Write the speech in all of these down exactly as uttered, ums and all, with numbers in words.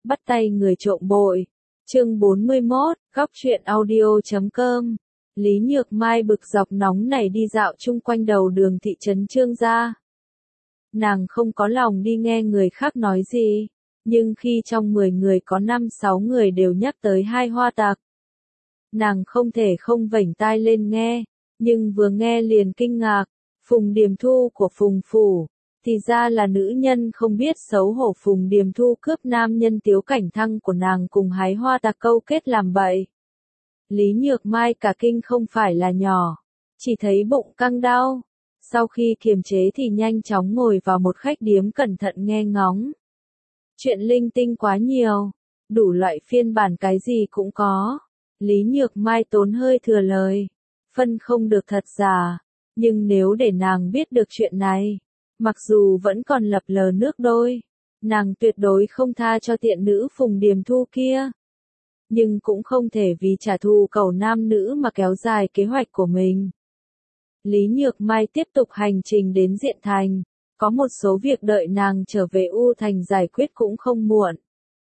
Bắt tay người trộm bội. Chương bốn mươi mốt, góc truyện audio chấm com. Lý Nhược Mai bực dọc nóng nảy đi dạo chung quanh đầu đường thị trấn Trương gia. Nàng không có lòng đi nghe người khác nói gì, nhưng khi trong mười người có năm sáu người đều nhắc tới hai hoa tặc, nàng không thể không vểnh tai lên nghe, nhưng vừa nghe liền kinh ngạc, Phùng Điềm Thu của Phùng phủ, thì ra là nữ nhân không biết xấu hổ. Phùng Điềm Thu cướp nam nhân Tiếu Cảnh Thăng của nàng cùng hái hoa tặc câu kết làm bậy. Lý Nhược Mai cả kinh không phải là nhỏ, chỉ thấy bụng căng đau. Sau khi kiềm chế thì nhanh chóng ngồi vào một khách điếm cẩn thận nghe ngóng. Chuyện linh tinh quá nhiều, đủ loại phiên bản cái gì cũng có. Lý Nhược Mai tốn hơi thừa lời, phân không được thật giả, nhưng nếu để nàng biết được chuyện này, mặc dù vẫn còn lập lờ nước đôi, nàng tuyệt đối không tha cho tiện nữ Phùng Điềm Thu kia. Nhưng cũng không thể vì trả thù cẩu nam nữ mà kéo dài kế hoạch của mình. Lý Nhược Mai tiếp tục hành trình đến Diện Thành, có một số việc đợi nàng trở về U Thành giải quyết cũng không muộn.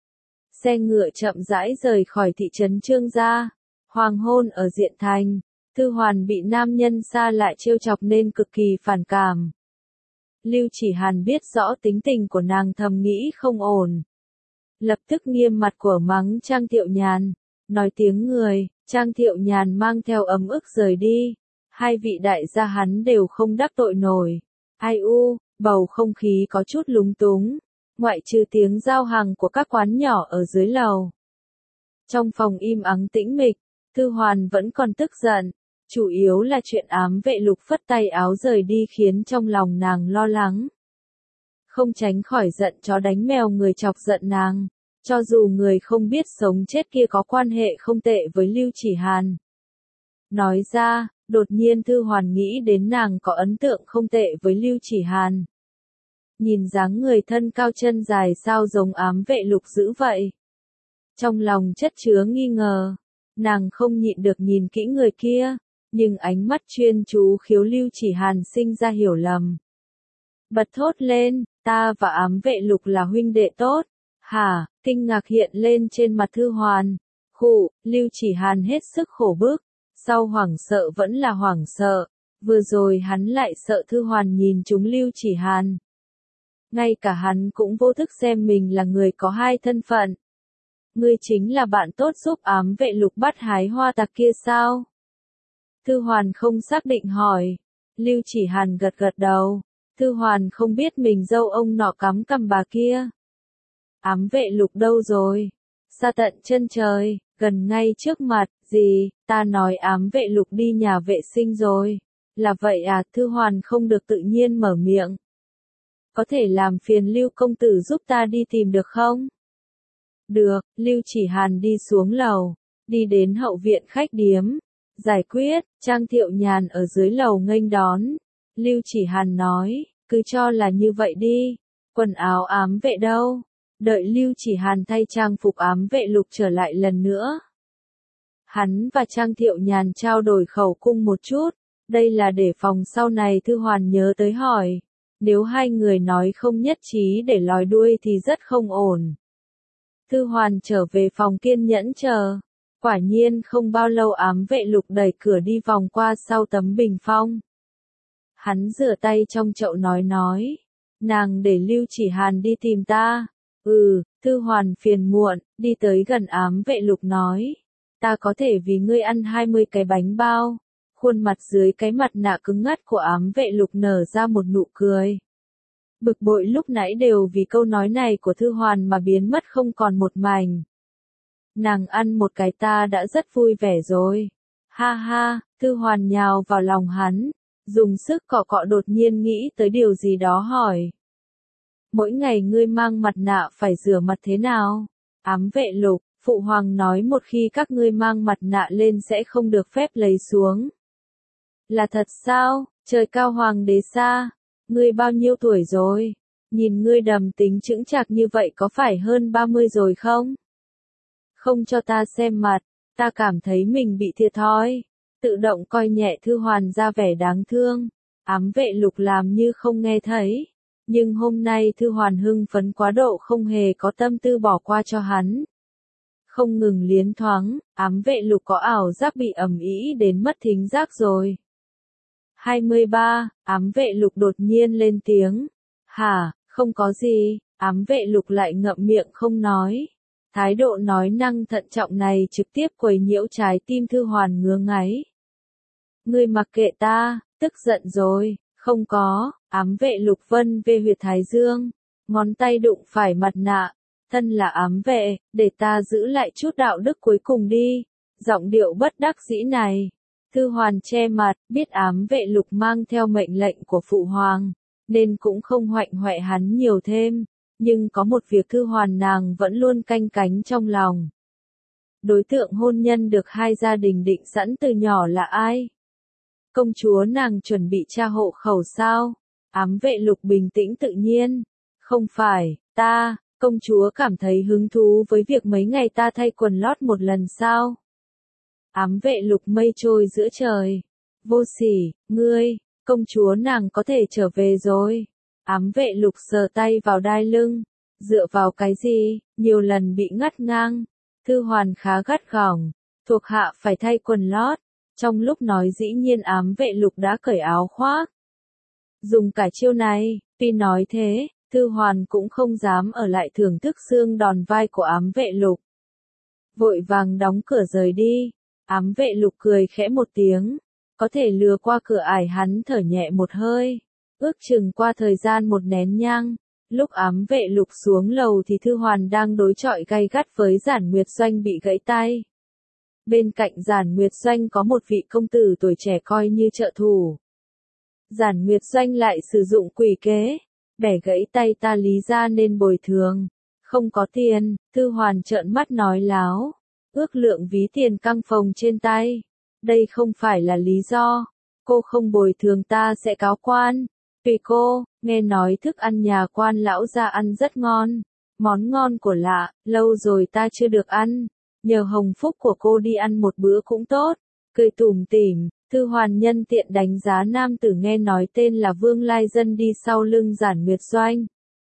Xe ngựa chậm rãi rời khỏi thị trấn Trương gia. Hoàng hôn ở Diện Thành, Thư Hoàn bị nam nhân xa lại trêu chọc nên cực kỳ phản cảm. Lưu Chỉ Hàn biết rõ tính tình của nàng, thầm nghĩ không ổn, lập tức nghiêm mặt của mắng Trang Thiệu Nhàn, nói tiếng người. Trang Thiệu Nhàn mang theo ấm ức rời đi. Hai vị đại gia hắn đều không đắc tội nổi. Ai u, bầu không khí có chút lúng túng, ngoại trừ tiếng giao hàng của các quán nhỏ ở dưới lầu. Trong phòng im ắng tĩnh mịch, Thư Hoàn vẫn còn tức giận, chủ yếu là chuyện ám vệ Lục phất tay áo rời đi khiến trong lòng nàng lo lắng. Không tránh khỏi giận chó đánh mèo người chọc giận nàng, cho dù người không biết sống chết kia có quan hệ không tệ với Lưu Chỉ Hàn. Nói ra, đột nhiên Thư Hoàn nghĩ đến nàng có ấn tượng không tệ với Lưu Chỉ Hàn. Nhìn dáng người thân cao chân dài sao giống ám vệ Lục dữ vậy. Trong lòng chất chứa nghi ngờ, nàng không nhịn được nhìn kỹ người kia, nhưng ánh mắt chuyên chú khiếu Lưu Chỉ Hàn sinh ra hiểu lầm. Bật thốt lên, ta và ám vệ Lục là huynh đệ tốt. Hả, kinh ngạc hiện lên trên mặt Thư Hoàn. Khụ, Lưu Chỉ Hàn hết sức khổ bức, sau hoảng sợ vẫn là hoảng sợ, vừa rồi hắn lại sợ Thư Hoàn nhìn trúng Lưu Chỉ Hàn. Ngay cả hắn cũng vô thức xem mình là người có hai thân phận. Ngươi chính là bạn tốt giúp ám vệ Lục bắt hái hoa tặc kia sao? Thư Hoàn không xác định hỏi. Lưu Chỉ Hàn gật gật đầu. Thư Hoàn không biết mình dâu ông nọ cắm cằm bà kia. Ám vệ Lục đâu rồi? Xa tận chân trời, gần ngay trước mặt. Gì, ta nói ám vệ Lục đi nhà vệ sinh rồi. Là vậy à? Thư Hoàn không được tự nhiên mở miệng. Có thể làm phiền Lưu công tử giúp ta đi tìm được không? Được, Lưu Chỉ Hàn đi xuống lầu, đi đến hậu viện khách điếm. Giải quyết, Trang Thiệu Nhàn ở dưới lầu nghênh đón. Lưu Chỉ Hàn nói, cứ cho là như vậy đi. Quần áo ám vệ đâu? Đợi Lưu Chỉ Hàn thay trang phục ám vệ Lục trở lại lần nữa. Hắn và Trang Thiệu Nhàn trao đổi khẩu cung một chút. Đây là để phòng sau này Thư Hoàn nhớ tới hỏi. Nếu hai người nói không nhất trí để lòi đuôi thì rất không ổn. Thư Hoàn trở về phòng kiên nhẫn chờ. Quả nhiên không bao lâu ám vệ Lục đẩy cửa đi vòng qua sau tấm bình phong. Hắn rửa tay trong chậu nói nói. Nàng để Lưu Chỉ Hàn đi tìm ta. Ừ, Thư Hoàn phiền muộn, đi tới gần ám vệ Lục nói. Ta có thể vì ngươi ăn hai mươi cái bánh bao. Khuôn mặt dưới cái mặt nạ cứng ngắt của ám vệ Lục nở ra một nụ cười. Bực bội lúc nãy đều vì câu nói này của Thư Hoàn mà biến mất không còn một mảnh. Nàng ăn một cái ta đã rất vui vẻ rồi. Ha ha, Thư Hoàn nhào vào lòng hắn, dùng sức cọ cọ, đột nhiên nghĩ tới điều gì đó hỏi. Mỗi ngày ngươi mang mặt nạ phải rửa mặt thế nào? Ám vệ Lục, Phụ Hoàng nói một khi các ngươi mang mặt nạ lên sẽ không được phép lấy xuống. Là thật sao? Trời cao Hoàng đế xa. Ngươi bao nhiêu tuổi rồi? Nhìn ngươi đầm tính chững chạc như vậy có phải hơn ba mươi rồi không? Không cho ta xem mặt, ta cảm thấy mình bị thiệt thòi. Tự động coi nhẹ Thư Hoàn ra vẻ đáng thương. Ám vệ Lục làm như không nghe thấy. Nhưng hôm nay Thư Hoàn hưng phấn quá độ không hề có tâm tư bỏ qua cho hắn. Không ngừng liến thoáng, ám vệ lục có ảo giác bị ầm ĩ đến mất thính giác rồi. hai mươi ba, ám vệ lục đột nhiên lên tiếng. Hả, không có gì, ám vệ lục lại ngậm miệng không nói. Thái độ nói năng thận trọng này trực tiếp quấy nhiễu trái tim Thư Hoàn ngứa ngáy. Ngươi mặc kệ ta, tức giận rồi, không có, ám vệ lục vân về huyệt thái dương, ngón tay đụng phải mặt nạ, thân là ám vệ, để ta giữ lại chút đạo đức cuối cùng đi, giọng điệu bất đắc dĩ này. Thư Hoàn che mặt, biết ám vệ lục mang theo mệnh lệnh của phụ hoàng, nên cũng không hoạnh hoẹ hắn nhiều thêm, nhưng có một việc Thư Hoàn nàng vẫn luôn canh cánh trong lòng. Đối tượng hôn nhân được hai gia đình định sẵn từ nhỏ là ai? Công chúa nàng chuẩn bị tra hộ khẩu sao? Ám vệ lục bình tĩnh tự nhiên. Không phải, ta, công chúa cảm thấy hứng thú với việc mấy ngày ta thay quần lót một lần sao? Ám vệ lục mây trôi giữa trời. Vô sỉ, ngươi, công chúa nàng có thể trở về rồi. Ám vệ lục sờ tay vào đai lưng. Dựa vào cái gì, nhiều lần bị ngắt ngang. Thư Hoàn khá gắt gỏng. Thuộc hạ phải thay quần lót. Trong lúc nói dĩ nhiên ám vệ lục đã cởi áo khoác. Dùng cả chiêu này, tuy nói thế, Thư Hoàn cũng không dám ở lại thưởng thức xương đòn vai của ám vệ lục. Vội vàng đóng cửa rời đi, ám vệ lục cười khẽ một tiếng, có thể lừa qua cửa ải hắn thở nhẹ một hơi. Ước chừng qua thời gian một nén nhang, lúc ám vệ lục xuống lầu thì Thư Hoàn đang đối chọi gay gắt với Giản Nguyệt Doanh bị gãy tay. Bên cạnh Giản Nguyệt Doanh có một vị công tử tuổi trẻ coi như trợ thủ. Giản Nguyệt Doanh lại sử dụng quỷ kế, bẻ gãy tay ta lý ra nên bồi thường. Không có tiền, Thư Hoàn trợn mắt nói láo. Ước lượng ví tiền căng phồng trên tay. Đây không phải là lý do. Cô không bồi thường ta sẽ cáo quan. Tùy cô, nghe nói thức ăn nhà quan lão gia ăn rất ngon. Món ngon của lạ, lâu rồi ta chưa được ăn. Nhờ hồng phúc của cô đi ăn một bữa cũng tốt. Cười tủm tỉm, Thư Hoàn nhân tiện đánh giá nam tử nghe nói tên là Vương Lai Dân đi sau lưng Giản Nguyệt Doanh.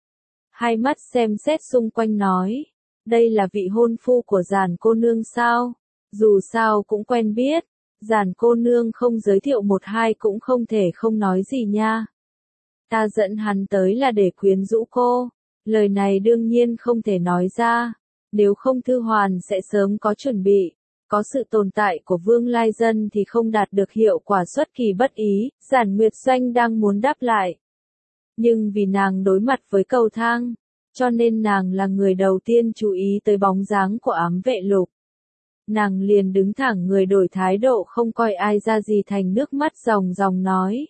Hai mắt xem xét xung quanh nói, đây là vị hôn phu của Giản cô nương sao? Dù sao cũng quen biết, Giản cô nương không giới thiệu một hai cũng không thể không nói gì nha. Ta dẫn hắn tới là để quyến rũ cô, lời này đương nhiên không thể nói ra. Nếu không Thư Hoàn sẽ sớm có chuẩn bị. Có sự tồn tại của Vương Lai Dân thì không đạt được hiệu quả xuất kỳ bất ý. Giản Nguyệt Doanh đang muốn đáp lại. Nhưng vì nàng đối mặt với cầu thang, cho nên nàng là người đầu tiên chú ý tới bóng dáng của ám vệ lục. Nàng liền đứng thẳng người đổi thái độ không coi ai ra gì thành nước mắt ròng ròng nói.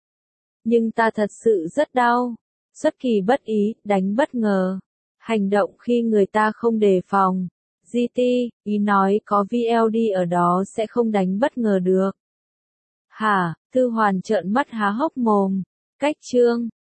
Nhưng ta thật sự rất đau. Xuất kỳ bất ý, đánh bất ngờ. Hành động khi người ta không đề phòng. giê tê, ý nói có vê lờ đê ở đó sẽ không đánh bất ngờ được. Hả, Thư Hoàn trợn mắt há hốc mồm. Cách chương.